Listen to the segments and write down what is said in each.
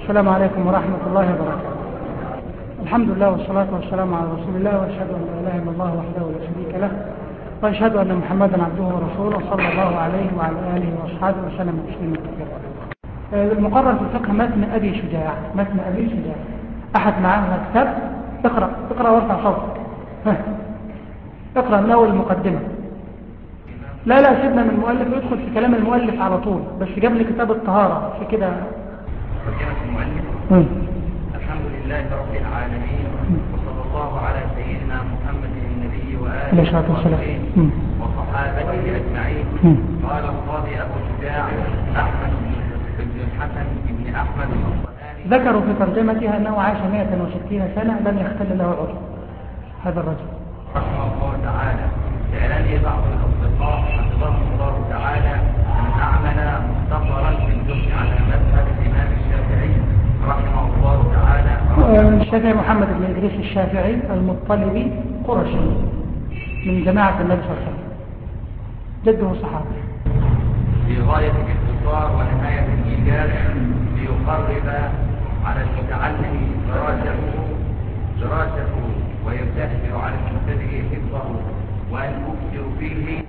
السلام عليكم ورحمة الله وبركاته. الحمد لله والصلاة والسلام على رسول الله، وأشهد أن لا إله إلا الله وحده لا شريك له، وأشهد أن محمدا عبده ورسوله صلى الله عليه وعلى آله وأصحابه وسلم تسليما كثيرا. المقرر في الفقه متن أبي شجاع. أحد معاه كتاب؟ اقرأ وارفع صوتك. اقرأ من أول المقدمة. لا سيبنا من المؤلف ويدخل في كلام المؤلف على طول، بس جاب لي كتاب الطهارة في كده. الحمد لله رب العالمين، وصلى الله على سيدنا محمد النبي وآله وصحابته أجمعين. قال القاضي أبو شجاع أحمد بن الحسن بن أحمد الصنعاني، ذكروا في ترجمتها أنه عاش 160 سنة لم يختل له عذر. هذا الرجل رحمه الله تعالى. سألني بعض الأصدقاء حفظهم الله تعالى أن أعمل مختصرا في الفقه على مذهب الإمام الشافعي رحمه الله تعالى. الشافعي محمد بن إدريس الشافعي المطلبي قرشي من جماعة النبي صلى الله عليه وسلم، جده صحابي. في غاية الاختصار ونهاية الإيجاز ليقرب على المتعلم دراسته ويسهل على المبتدئ حفظه، وأن أكثر فيه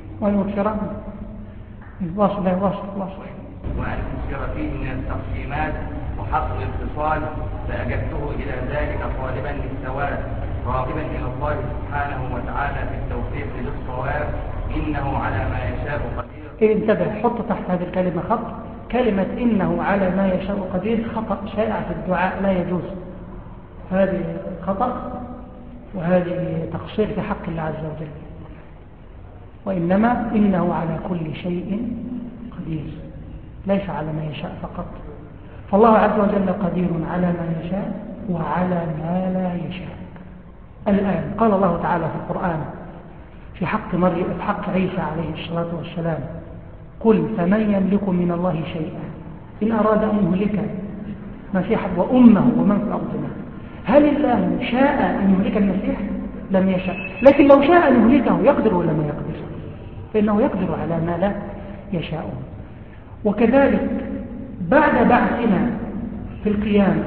من التقسيمات وحصر الاتصال، فأجبته إلى ذلك طالبا للثواب راغبا إلى الله سبحانه وتعالى في التوفيق للصواب، إنه على ما يشاء قدير. انتبه، حط تحت هذه الكلمة خط. كلمة إنه على ما يشاء قدير خطأ شائع في الدعاء، لا يجوز. هذه خطأ وهذه تقصير في حق الله عز وجل، وإنما إنه على كل شيء قدير، ليس على ما يشاء فقط. فالله عز وجل قدير على ما يشاء وعلى ما لا يشاء. الآن قال الله تعالى في القرآن في حق مريم، في حق عيسى عليه الصلاة والسلام: قل فمن يملك من الله شيئا إن أراد أن يهلك مسيحا وأمه ومن في الأرض جميعا. هل الله شاء أن يهلك المسيح؟ لم يشاء. لكن لو شاء أن يهلكه يقدر ولا ما يقدر؟ فإنه يقدر على ما لا يشاء. وكذلك بعد بعثنا في القيامة،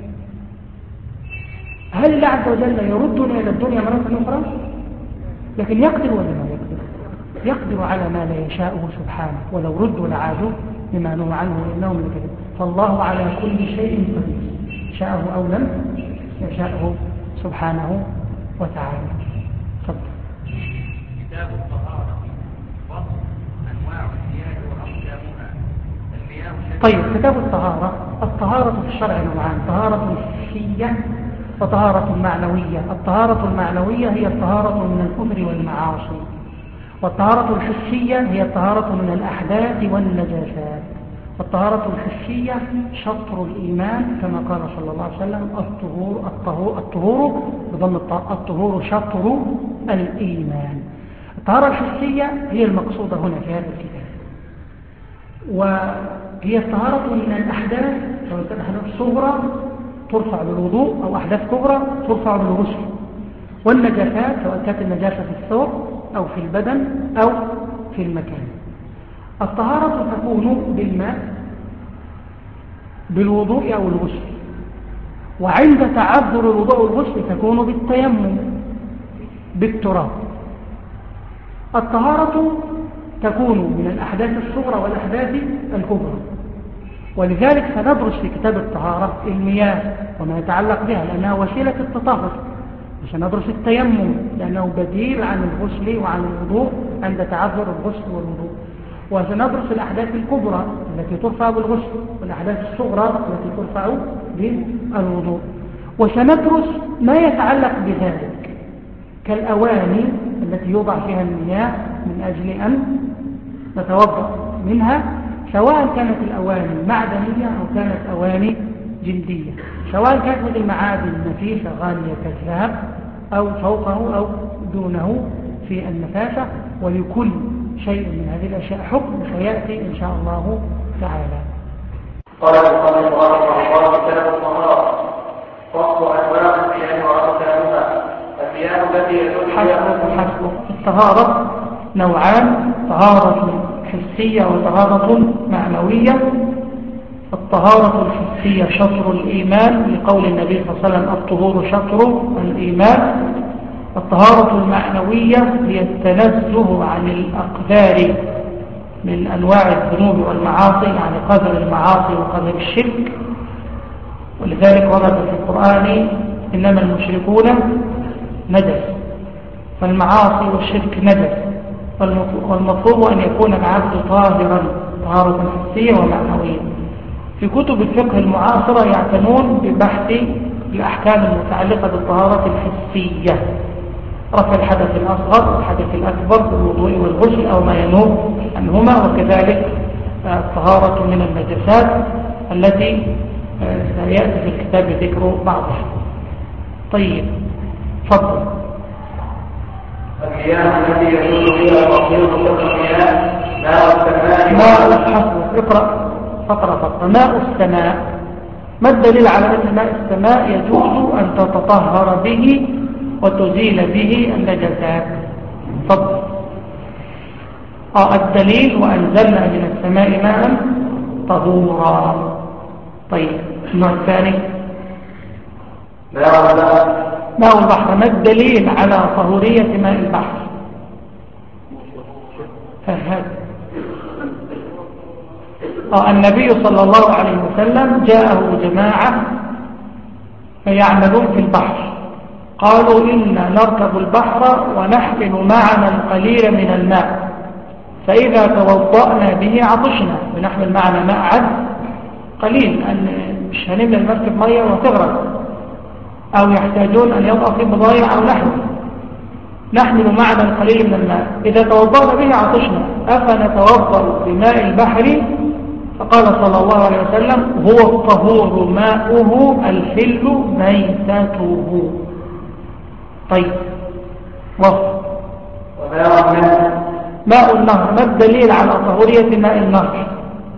هل الله عز وجل يردنا إلى الدنيا مرة أخرى؟ لكن يقدر ولا ما يقدر؟ يقدر على ما لا يشاءه سبحانه، ولو ردوا لعادوا لما نهوا عنه إنهم لكذب. فالله على كل شيء قدير، شاءه أو لم يشاءه سبحانه وتعالى. تفضل. كتاب الطهارة، فصل أنواع المياه وأقسامها. طيب، كتاب الطهارة في الشرع نوعان: طهارة حسية وطهارة معنوية. الطهارة المعنوية هي الطهارة من الكفر والمعاصي، والطهارة الحسية هي الطهارة من الأحداث والنجاسات. والطهارة الحسية شطر الإيمان، كما قال صلى الله عليه وسلم: الطهور بضم الطاء، الطهور شطر الإيمان. الطهارة الحسية هي المقصودة هنا في هذا الكتاب، وهي الطهارة من الأحداث، سواء كانت أحداث صغرى ترفع بالوضوء أو أحداث كبرى ترفع بالغسل، والنجاسات سواء كانت النجاسة في الثوب أو في البدن أو في المكان. الطهارة تكون بالماء بالوضوء أو الغسل، وعند تعذر الوضوء والغسل تكون بالتيمم بالتراب. الطهارة تكون من الأحداث الصغرى والأحداث الكبرى، ولذلك سندرس في كتاب الطهارة المياه وما يتعلق بها لأنها وسيلة التطهر، وسندرس التيمم لأنه بديل عن الغسل وعن الوضوء عند تعذر الغسل والوضوء، وسندرس الأحداث الكبرى التي ترفع بالغسل والأحداث الصغرى التي ترفع بالوضوء، وسندرس ما يتعلق بذلك كالأواني التي يوضع فيها المياه من أجل أن نتوضأ منها، سواء كانت الأواني معدنية أو كانت أواني جلدية، سواء كانت من المعادن النفيسة غالية كالذهب أو فوقه أو دونه في النفاسة. ولكل شيء من هذه الأشياء حكم سيأتي إن شاء الله تعالى. قال المصنف رحمه الله: كتاب الطهارة، فصل أنواع المياه وأقسامها. المياه التي يدل عليها الطهارة نوعان: طهارة حسية وطهارة معنوية. الطهارة الحسية شطر الإيمان لقول النبي صلى الله عليه وسلم الطهور شطر الإيمان. الطهارة المعنوية هي التنزه عن الأقدار من أنواع الذنوب والمعاصي، يعني قدر المعاصي وقدر الشرك. ولذلك ورد في القرآن إنما المشركون نجس، فالمعاصي والشرك نجس، والمطلوب أن يكون العبد طاهرا طهارة حسية ومعنوية. في كتب الفقه المعاصرة يعتنون ببحث الأحكام المتعلقة بالطهارة الحسية، رفع الحدث الأصغر والحدث الأكبر بالوضوء والغسل أو ما ينوب عنهما، وكذلك الطهارة من النجاسات التي سيأتي في الكتاب ذكر بعضها. طيب تفضل. المياه التي يكون فيها مصير المياه ماء السماء. اقرأ فقرة. ماء السماء، ما الدليل على أن ماء السماء يجوز أن تتطهر به وتزيل به النجاسات؟ تفضل. الدليل وأنزلنا من السماء ماء طهورا. طيب النوع الثاني ماء البحر، ما الدليل على طهورية ماء البحر؟ النبي صلى الله عليه وسلم جاءه جماعة يعملون في البحر، قالوا إنا نركب البحر ونحمل معنا القليل من الماء، فإذا توضأنا به عطشنا، بنحمل معنا ماء عذب قليل، أن مش هنملى المركب مية وتغرق، أو يحتاجون أن يضع في بضائع أو نحو، نحمل معنا القليل من الماء، إذا توضأنا به عطشنا، أفنتوضأ بماء البحر؟ فقال صلى الله عليه وسلم هو الطهور ماؤه الحل ميتته. طيب ماء النهر، ما الدليل على طهورية ماء النهر؟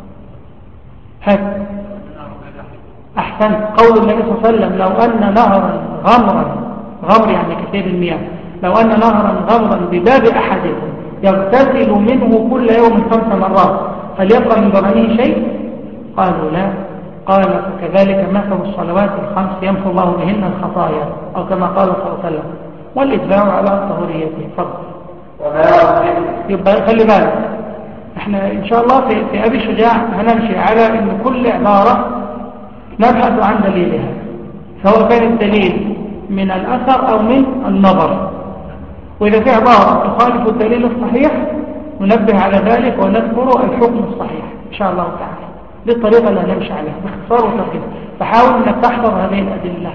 أحسن. قول النبي صلى الله عليه وسلم لو أن نهرا غمر يعني كثير المياه، لو أن نهرا غمرا بباب أحدكم يغتسل منه كل يوم 5 مرات هل يبقى من ضمنه شيء؟ قالوا لا. قال فكذلك مثل الصلوات الخمس يمحو الله بهن الخطايا، أو كما قال صلى الله عليه وسلم، والإتباع على طهوريته. فضل. يبقى خلي بالك، احنا ان شاء الله في أبي شجاع هنمشي على ان كل عبارة نبحث عن دليلها، سواء كان الدليل من الأثر أو من النظر، وإذا في عبارة تخالف الدليل الصحيح ننبه على ذلك ونذكر الحكم الصحيح إن شاء الله تعالى. دي الطريقة اللي هنمشي عليها باختصار وتركيز، فحاول أنك تحضر هذه الأدلة.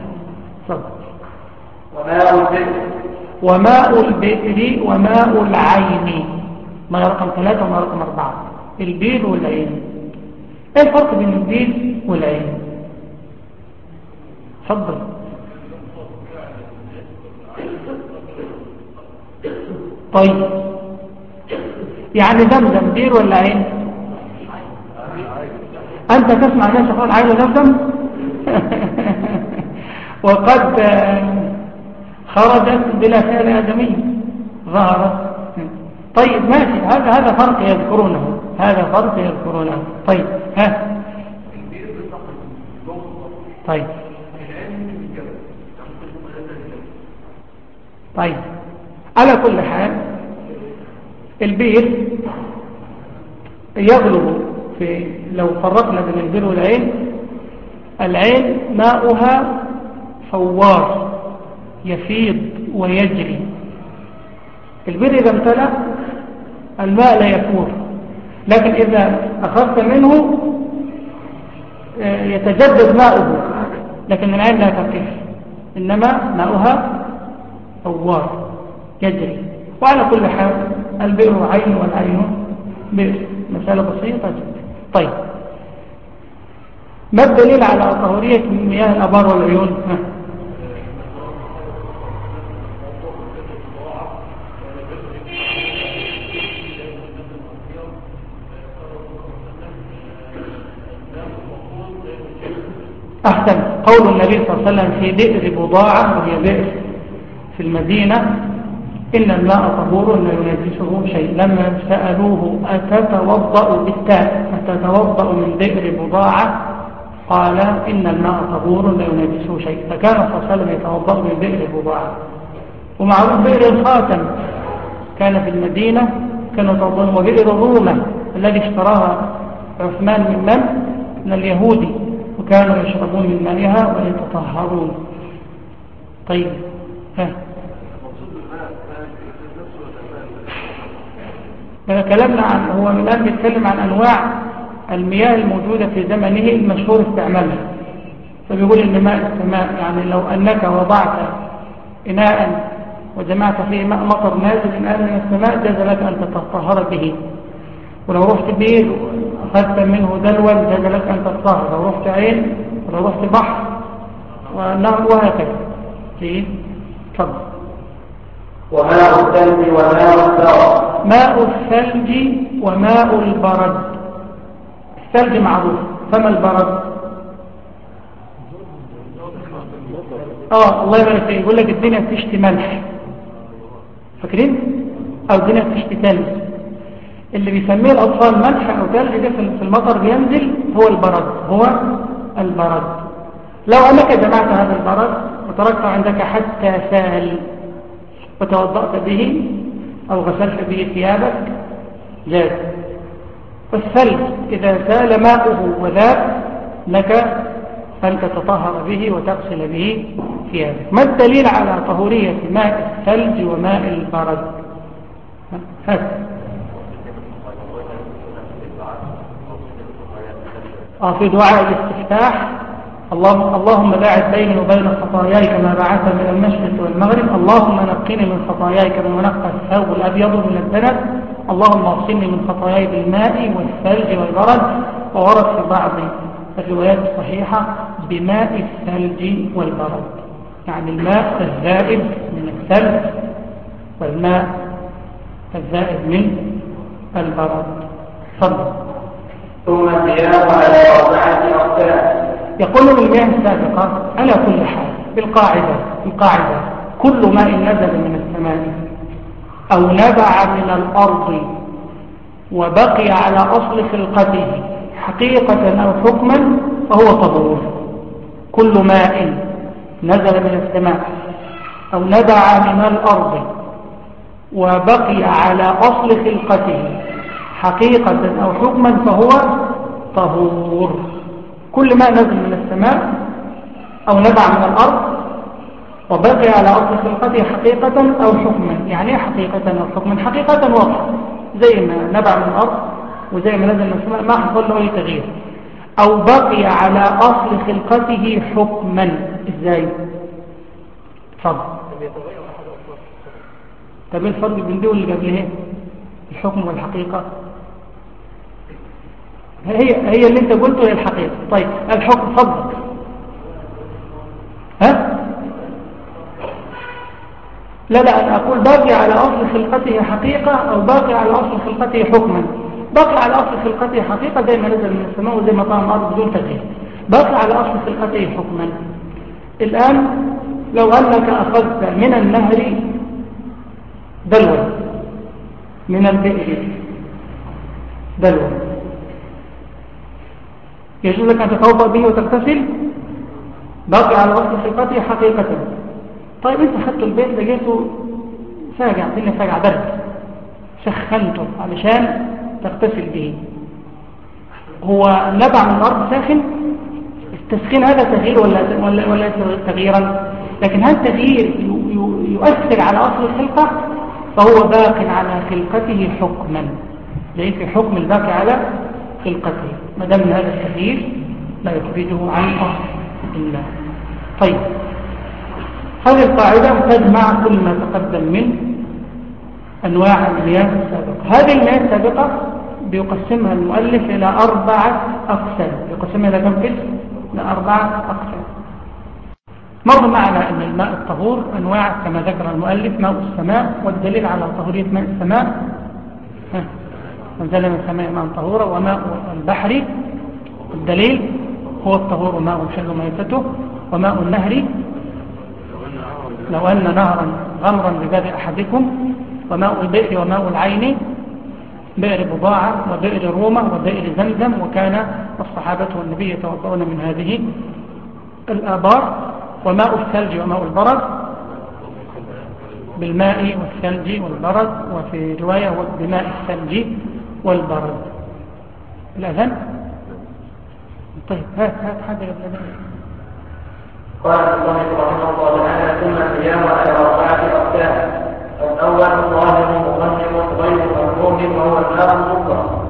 وماء البئر وماء العين، ما رقم 3 وما رقم 4. البير والعين، ايه الفرق بين البير والعين؟ تفضل. طيب يعني زمزم بير ولا عين؟ أنت تسمع ناس يقول عين زمزم وقد خرجت بلا فعل آدمي ظهرت. طيب ماشي، هذا فرق يذكرونه، هذا فرق يذكرونه. طيب طيب على كل حال البير يغلب في، لو فرقنا بين البير والعين، العين ماؤها فوار يفيض ويجري، البير إذا امتلأ الماء لا يفور، لكن إذا أخذت منه يتجدد ماؤه، لكن العين لا تقف، إنما ماؤها فوار يجري. وعلى كل حال البئر عين والعين بئر، مسألة بسيطة جدا. طيب ما الدليل على طهورية مياه الأبار والعيون؟ أحسن. قول النبي صلى الله عليه وسلم في بئر بضاعة، وهي بئر في المدينة، إن الماء طهور لا ينجسه شيء. لما سألوه أتتوضأ بالتاء، أتتوضأ من بئر بضاعة؟ قال إن الماء طهور لا ينجسه شيء، فكان صلى الله عليه وسلم يتوضأ من بئر بضاعة. ومعروف بئر الخاتم كان في المدينة، كانوا يتوضأون. وبئر الرومة الذي اشتراها عثمان من اليهودي، وكانوا يشربون من مائها ويتطهرون. طيب كلامنا عن هو الآن بيتكلم عن أنواع المياه الموجودة في زمنه المشهور استعمالها. فبيقول إن ماء السماء يعني لو أنك وضعت إناء وجمعت فيه ماء مطر نازل إناء من السماء جاز لك أن تتطهر به. ولو رحت بير أخذت منه دلوا جاز لك أن تتطهر. لو رحت عين ولو رحت بحر ونهر وهكذا. تفضل. وماء الثلج وماء البرد. ماء الثلج وماء البرد. الثلج معروف، فما البرد؟ الله يبارك فيك. يقول لك الدنيا بتشتي ملح، فاكرين؟ او الدنيا بتشتي ثلج. اللي بيسميه الاطفال ملح او ثلج ده في المطر بينزل هو البرد، هو البرد. لو انك جمعت هذا البرد وتركته عندك حتى سال وتوضأت به او غسلت به ثيابك جاز. والثلج إذا سال ماؤه وذاب لك أن تتطهر به وتغسل به ثيابك. ما الدليل على طهورية ماء الثلج وماء البرد؟ هذا في دعاء الاستفتاح: اللهم باعد بيني وبين خطاياي كما باعدت من المشرق والمغرب، اللهم نقني من خطاياي كما ينقى الثوب الأبيض من الدنس، اللهم اغسلني من خطاياي بالماء والثلج والبرد. وورد في بعض الروايات الصحيحة بماء الثلج والبرد، يعني الماء الزائد من الثلج والماء الزائد من البرد. صلى. ثم المياه على 4 أقسام. يقول من المياه السابقة على كل حال القاعدة كل ماء نزل من السماء أو نبع من الأرض وبقي على أصل خلقته حقيقة أو حكما فهو طهور. كل ماء نزل من السماء أو نبع من الأرض وبقي على أصل خلقته حقيقة أو حكما فهو طهور. كل ماء نزل من السماء أو نبع من الأرض وبقي على أصل خلقته حقيقة أو حكما. يعني حقيقة أو حكما؟ حقيقة واضحة زي ما نبع من الأرض وزي ما نزل من السماء ما حصل له أي تغيير. أو بقي على أصل خلقته حكما. إزاي؟ تفضل. طب الفرق بين دول اللي قبلها الحكم والحقيقة؟ هي اللي انت قلته هي الحقيقة. طيب الحكم فضل. لا أنا أقول باقي على أصل خلقته حقيقة أو باقي على أصل خلقته حكما. باقي على أصل خلقته حقيقة زي ما نزل من السماء وزي ما طعم الأرض بدون تغيير. باقي على أصل خلقته حكما. الآن لو أنك أخذت من النهر دلوا من البئر دلوا يجوز لك أن تتوضأ به وتغتسل؟ باقي على أصل خلقته حقيقة. طيب أنت أخذت البيت لقيته ساقع، الدنيا ساقع برد، سخنته علشان تغتسل به. هو نبع من الأرض ساخن؟ التسخين هذا تغيير ولا تغييرا؟ لكن هل تغيير يؤثر على أصل الخلقة؟ فهو باق على خلقته حكما، زي في حكم الباقي على خلقته ما دام هذا التغيير لا يخرجه عن أصل الله. طيب هذه القاعدة تجمع كل ما تقدم من أنواع المياه السابقة. هذه المياه السابقة بيقسمها المؤلف إلى 4 أقسام. يقسمها إلى كم قسم؟ إلى 4 أقسام. مر معنا أن الماء الطهور أنواع كما ذكر المؤلف: ماء السماء، والدليل على طهورية ماء السماء نزل من السماء ماء طهورا. وماء البحر الدليل هو الطهور ماء شل ميتته. وماء النهر لو أن نهرا غمرا بباب أحدكم. وماء البئر وماء العين بئر بضاعة وبئر رومة وبئر زمزم، وكان الصحابة والنبي يتوضؤون من هذه الآبار. وماء الثلج وماء البرد بالماء والثلج والبرد، وفي رواية بماء الثلج والبرد. الأذن. طيب هات حاجة قبل ذلك. قال المصنف رحمه الله تعالى: ثم الصيام على 4 أقسام. الأول ظاهر مغمر غير مكروه وهو الماء المطلق.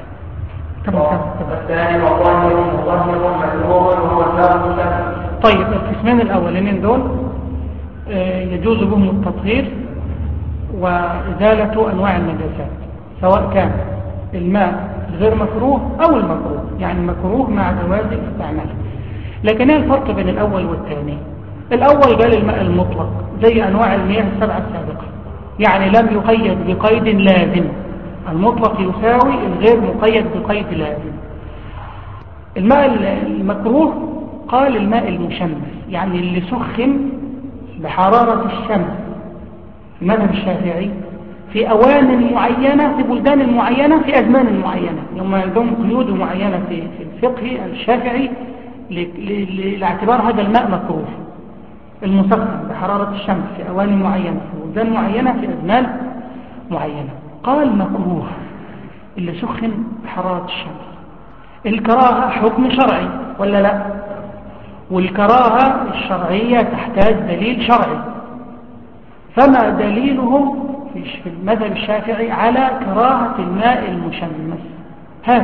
الثاني ظاهر مغمر مكروه وهو الماء المشمس. طيب القسمين الأولين دول يجوز بهم التطهير وإزالة أنواع النجاسات، سواء كان الماء غير مكروه أو المكروه، يعني مكروه مع جواز استعماله. لكن ايه الفرق بين الأول والثاني؟ الأول قال الماء المطلق زي أنواع المياه السبعة السابقة، يعني لم يقيد بقيد لازم. المطلق يساوي الغير مقيد بقيد لازم. الماء المكروه قال الماء المشمس، يعني اللي سخن بحرارة الشمس، المذهب الشافعي، في أوان معينة في بلدان معينة في أزمان معينة. هم عندهم قيود معينة في الفقه الشافعي لاعتبار هذا الماء مكروه، المسخن بحرارة الشمس في أوان معينة في بلدان معينة في أزمان معينة. قال مكروه اللي سخن بحرارة الشمس. الكراهة حكم شرعي ولا لا؟ والكراهة الشرعية تحتاج دليل شرعي. فما دليلهم في المذهب الشافعي على كراهة الماء المشمس؟ هات.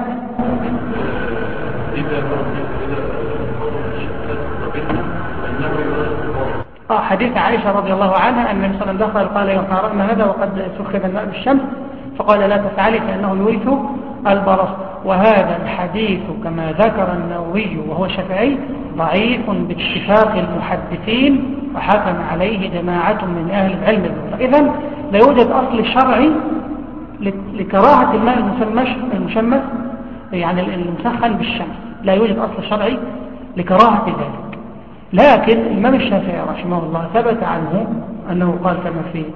حديث عائشة رضي الله عنها أن النبي صلى الله عليه وسلم دخل قال: يا حرام هذا وقد سخن الماء بالشمس، فقال: لا تفعلي فإنه يورث البرص. وهذا الحديث كما ذكر النووي وهو شافعي ضعيف باتفاق المحدثين، وحكم عليه جماعة من أهل العلم. إذن لا يوجد أصل شرعي لكراهة الماء المشمس، يعني المسخن بالشمس، لا يوجد أصل شرعي لكراهة ذلك. لكن الإمام الشافعي رحمه الله ثبت عنه أنه قال كما في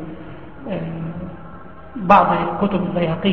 بعض كتب البيهقي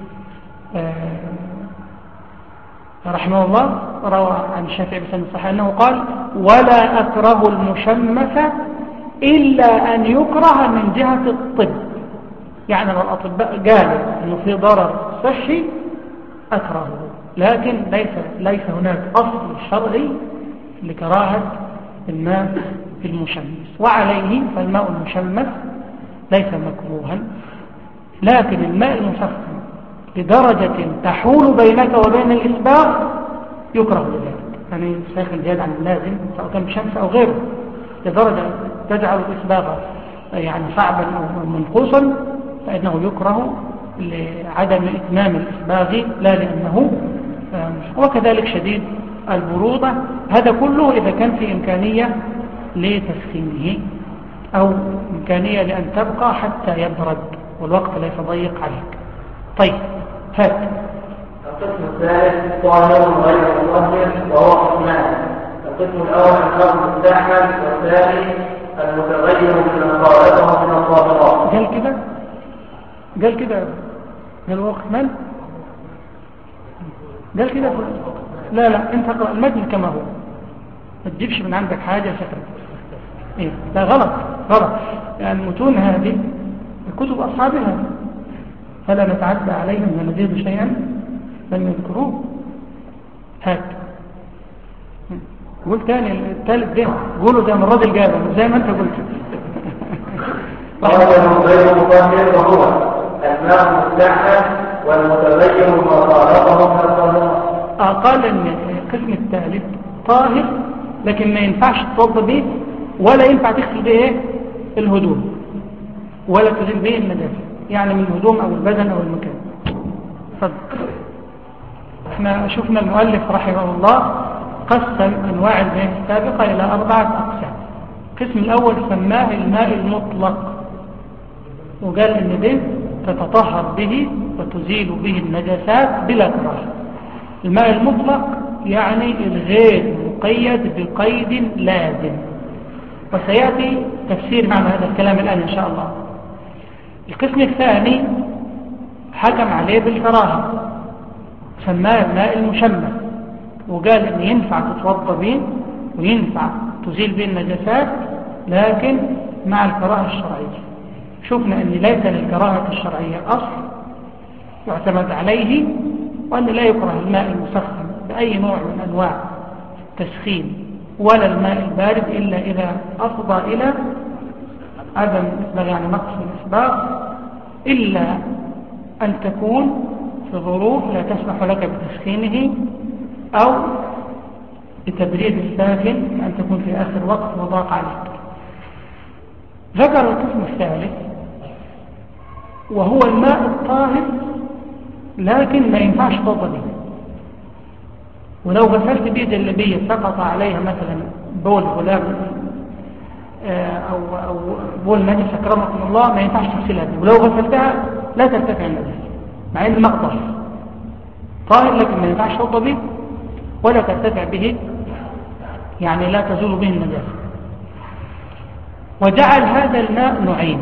رحمه الله، روى عن الشافعي بسند صحيح أنه قال: ولا أكره المشمس إلا أن يكره من جهة الطب. يعني لو الأطباء قالوا أنه في ضرر صحي أكرهه، لكن ليس هناك أصل شرعي لكراهة الماء المشمس. وعليه فالماء المشمس ليس مكروها، لكن الماء المسخن لدرجة تحول بينك وبين الإسباغ يكره لذلك، يعني ساخن زيادة عن اللازم سواء كان بشمس أو غيره، لدرجة تجعل الإسباغ يعني صعبا أو منقوصا، فإنه يكره لعدم إتمام الإسباغ لا لأنه وكذلك شديد البرودة. هذا كله إذا كان في إمكانية لتسخينه أو إمكانية لأن تبقى حتى يبرد والوقت ليس ضيق عليك. طيب هات. القسم الثالث طاهر غير مطهر وهو قسمان. القسم الأول الماء المستعمل، والثاني المتغير بما خالطه من الطاهرات. قال كده قال هو قسمان، قال كده. لا انت اقرأ المتن كما هو، ما تجيبش من عندك حاجة شكرا. لا غلط يعني المتون هذه كتب أصحابها، فلا نتعدى عليهم ونزيد شيئا لم يذكروه. هات قول تاني الثالث ده، قوله زي ما الراجل جابه زي ما انت قلت. غير مطهر وهو الماء المستعمل والمتغير ما خالطه من الطاهرات. قال ان القسم الثالث طاهر لكن ما ينفعش تتوضا به ولا ينفع تغسل به الهدوم ولا تزيل به النجاسه، يعني من الهدوم او البدن او المكان. صدق. احنا شفنا المؤلف رحمه الله قسم انواع المياه السابقه الى 4 اقسام. القسم الاول سماه الماء المطلق، وقال ان ده تتطهر به وتزيل به النجاسات بلا كراهه. الماء المطلق يعني الغير مقيد بقيد لازم، وسيأتي تفسير معنى هذا الكلام الآن إن شاء الله. القسم الثاني حكم عليه بالكراهة سماه الماء المشمس، وقال ان ينفع تتوضا به وينفع تزيل به النجاسات، لكن مع الكراهة الشرعية. شفنا ان ليس للكراهة الشرعية اصل يعتمد عليه، وان لا يكره الماء المسخن بأي نوع من انواع التسخين ولا الماء البارد إلا إذا أفضى إلى عدم إسباغ، يعني نقص الإسباغ، إلا أن تكون في ظروف لا تسمح لك بتسخينه أو بتبريد الساخن، أن تكون في آخر وقت وضاق عليك. ذكر القسم الثالث وهو الماء الطاهر لكن ما ينفعش تتوضا به، ولو غسلت بيد اللبية سقط عليها مثلا بول غلام أو بول نجس أكرمكم الله، ما ينفعش تغسلها به، ولو غسلتها لا ترتفع النجاسة، مع ان الماء طاهر لكن ما ينفعش تتوضا به ولا ترتفع به، يعني لا تزول به النجاسة. وجعل هذا الماء نوعين: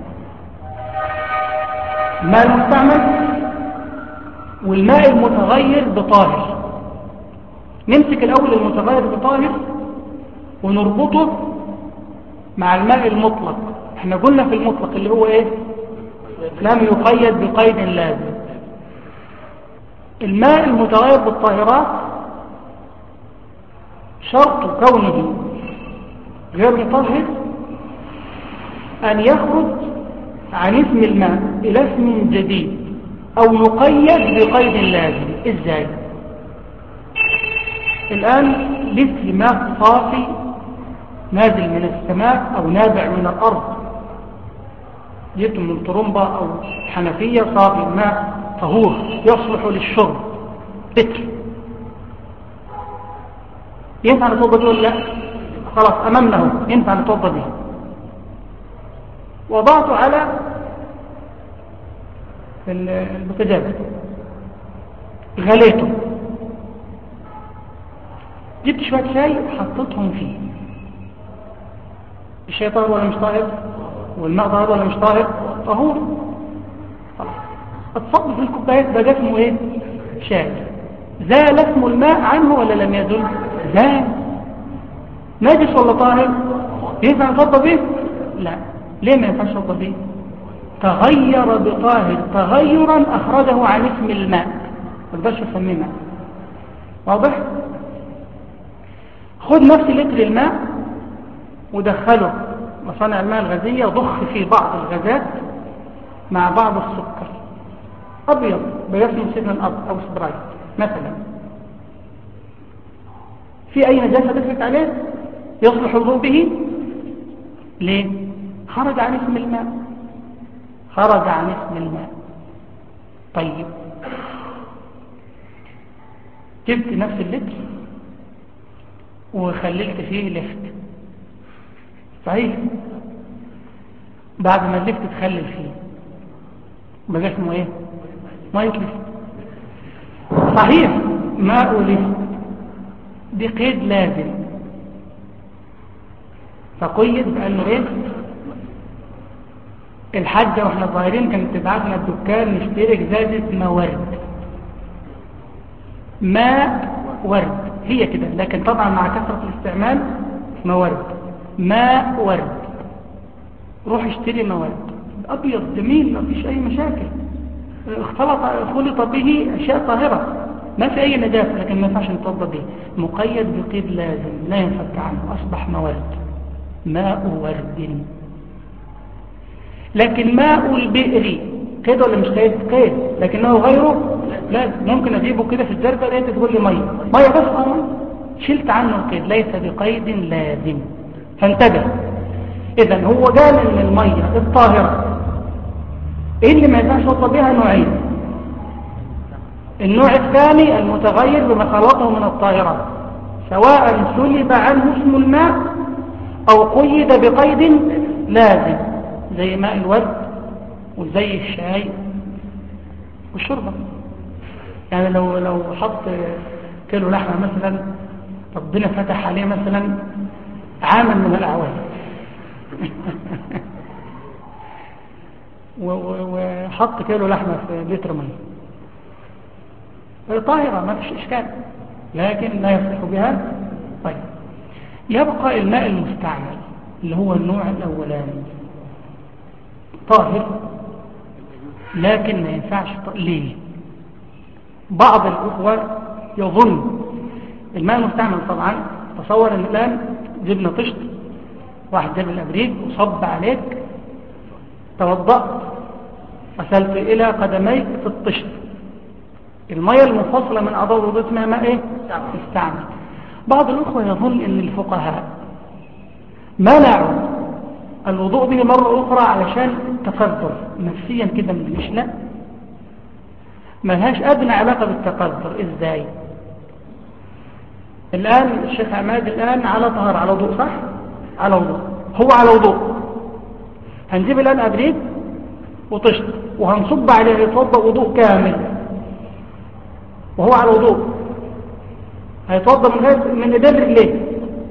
الماء المستعمل والماء المتغير بطاهر. نمسك الأول المتغير بطاهر ونربطه مع الماء المطلق. احنا قلنا في المطلق اللي هو ايه؟ لم يقيد بقيد لازم. الماء المتغير بالطاهرات شرط كونه غير مطهر أن يخرج عن اسم الماء إلى اسم جديد أو يقيد بقيد لازم. إزاي؟ الآن لتر ماء صافي نازل من السماء أو نابع من الأرض، جبت من طرمبة أو حنفية صافي ماء طهور يصلح للشرب لتر، ينفع نتوضا به ولا لا؟ خلاص أمامنا هو ينفع نتوضا به. وضعته على البوتاجاز، غليته، جبت شوية شاي وحطيتهم فيه. الشاي طاهر ولا مش طاهر؟ والماء طاهر ولا مش طاهر؟ طهور. خلاص اتصب في الكوبايات، بقى اسمه ايه؟ شاي. زال اسم الماء عنه ولا لم يزل؟ زال. نجس ولا طاهر؟ ينفع نتوضا به؟ لا. ليه ما ينفعش نتوضا به؟ تغير بطاهر تغيرا اخرجه عن اسم الماء، ما تقدرش تسميه ماء. واضح؟ خد نفس لتر الماء ودخله مصانع الماء الغازية، وضخ فيه بعض الغازات مع بعض السكر أبيض بيسمى سيفن أب أو سبرايت مثلا، في أي نجاسة دخلت عليه يصلح الوضوء به؟ ليه؟ خرج عن اسم الماء، خرج عن اسم الماء. طيب جبت نفس اللتر وخللت فيه لفت، صحيح؟ بعد ما اللفت تخلل فيه بقى اسمه ايه؟ ميه لفت. صحيح ماء لفت دي قيد لازم، فقيد بأنه ايه؟ الحاجة واحنا صغيرين كانت تبعتنا الدكان نشتري ازازة ماء ورد، ماء ورد هي كده، لكن طبعا مع كثرة الاستعمال ماء ورد، ماء ورد. روح اشتري ماء ورد ابيض جميل، ما فيش اي مشاكل، خلط به اشياء طاهرة، ما في اي نجاسة، لكن ما ينفعش نتوضا به، مقيد بقيد لازم لا ينفك عنه، اصبح ماء ورد، ماء ورد. لكن ماء البئر قيد ولا مش قيد؟ قيد، لكنه غيره لازم. ممكن اجيبه كده في الجرجة لقيت تقول لي ميه ميه بس شلت عنه القيد، ليس بقيد لازم. فانتبه، اذا هو قال ان الميه الطاهره اللي ما ينفعش نتوضا بها نوعين: النوع الثاني المتغير بما خلطه من الطاهرات، سواء سلب عنه اسم الماء او قيد بقيد لازم، زي ماء الورد وزي الشاي والشوربه. يعني لو حط كيلو لحمه مثلا، ربنا فتح عليه مثلا عاما من الاعوام وحط كيلو لحمة في لتر مية طاهرة ما فيش إشكال، لكن لا يصح بها. طيب يبقى الماء المستعمل اللي هو النوع الأولاني طاهر لكن ما ينفعش. ليه؟ بعض الأخوة يظن الماء المستعمل طبعا، تصور ان الآن جبنا طشت، واحد جاب الأبريق وصب عليك، توضأت، غسلت إلى قدميك في الطشت، المية المنفصلة من أعضاء الوضوء اسمها ماء ايه؟ مستعمل. بعض الأخوة يظن ان الفقهاء منعوا الوضوء به مرة أخرى علشان التقذر نفسيا كده، من مش لا، ما لهاش أدنى علاقة بالتقذر. إزاي؟ الآن الشيخ عماد الآن على طهر، على وضوء، صح؟ على وضوء، هو على وضوء، هنجيب الآن أبريد وطشت وهنصب عليه يتوضأ وضوء كامل وهو على وضوء، هيتوضأ من ايدين رجليه.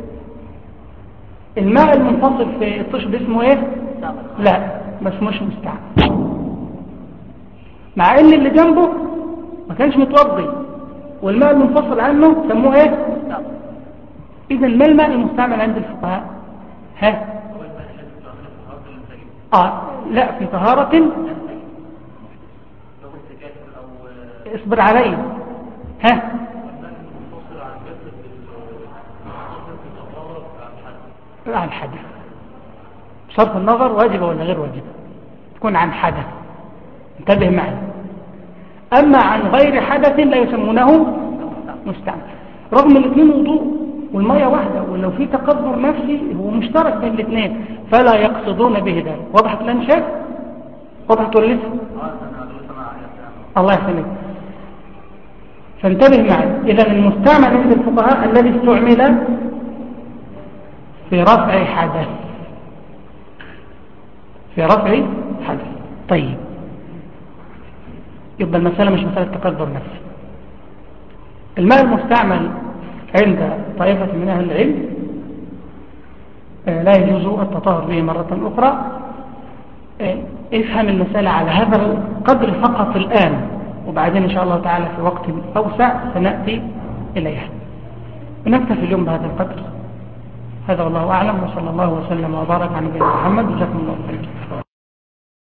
الماء المنفصل في الطشت اسمه ايه؟ لا، ما اسموش مستعمل، مع ان اللي جنبه ما كانش متوضي والماء المنفصل عنه سموه ايه؟ اذا ما الماء المستعمل عند الفقهاء؟ لا، في طهارة. اصبر علي. عن حدث، بصرف النظر واجب ولا غير واجب، تكون عن حدث، انتبه معي. أما عن غير حدث لا يسمونه مستعمل، رغم الاثنين وضوء والمية واحدة، ولو في تقدر نفسي هو مشترك بين الاثنين، فلا يقصدون به ذلك. وضحت الآن شيء؟ وضحت ولا لسه؟ الله يسلمك. فانتبه معي. إذا المستعمل عند الفقهاء الذي استعمل في رفع حدث، في رفع حدث. طيب، يبقى المسألة مش مسألة تقدر نفسي. الماء المستعمل عند طائفة من أهل العلم لا يجوز التطهر به مرة أخرى. افهم المسألة على هذا القدر فقط الآن، وبعدين إن شاء الله تعالى في وقت أوسع سنأتي إليها. ونكتفي اليوم بهذا القدر. هذا والله أعلم، وصلى الله وسلم وبارك على نبينا محمد. جزاكم الله خيرا.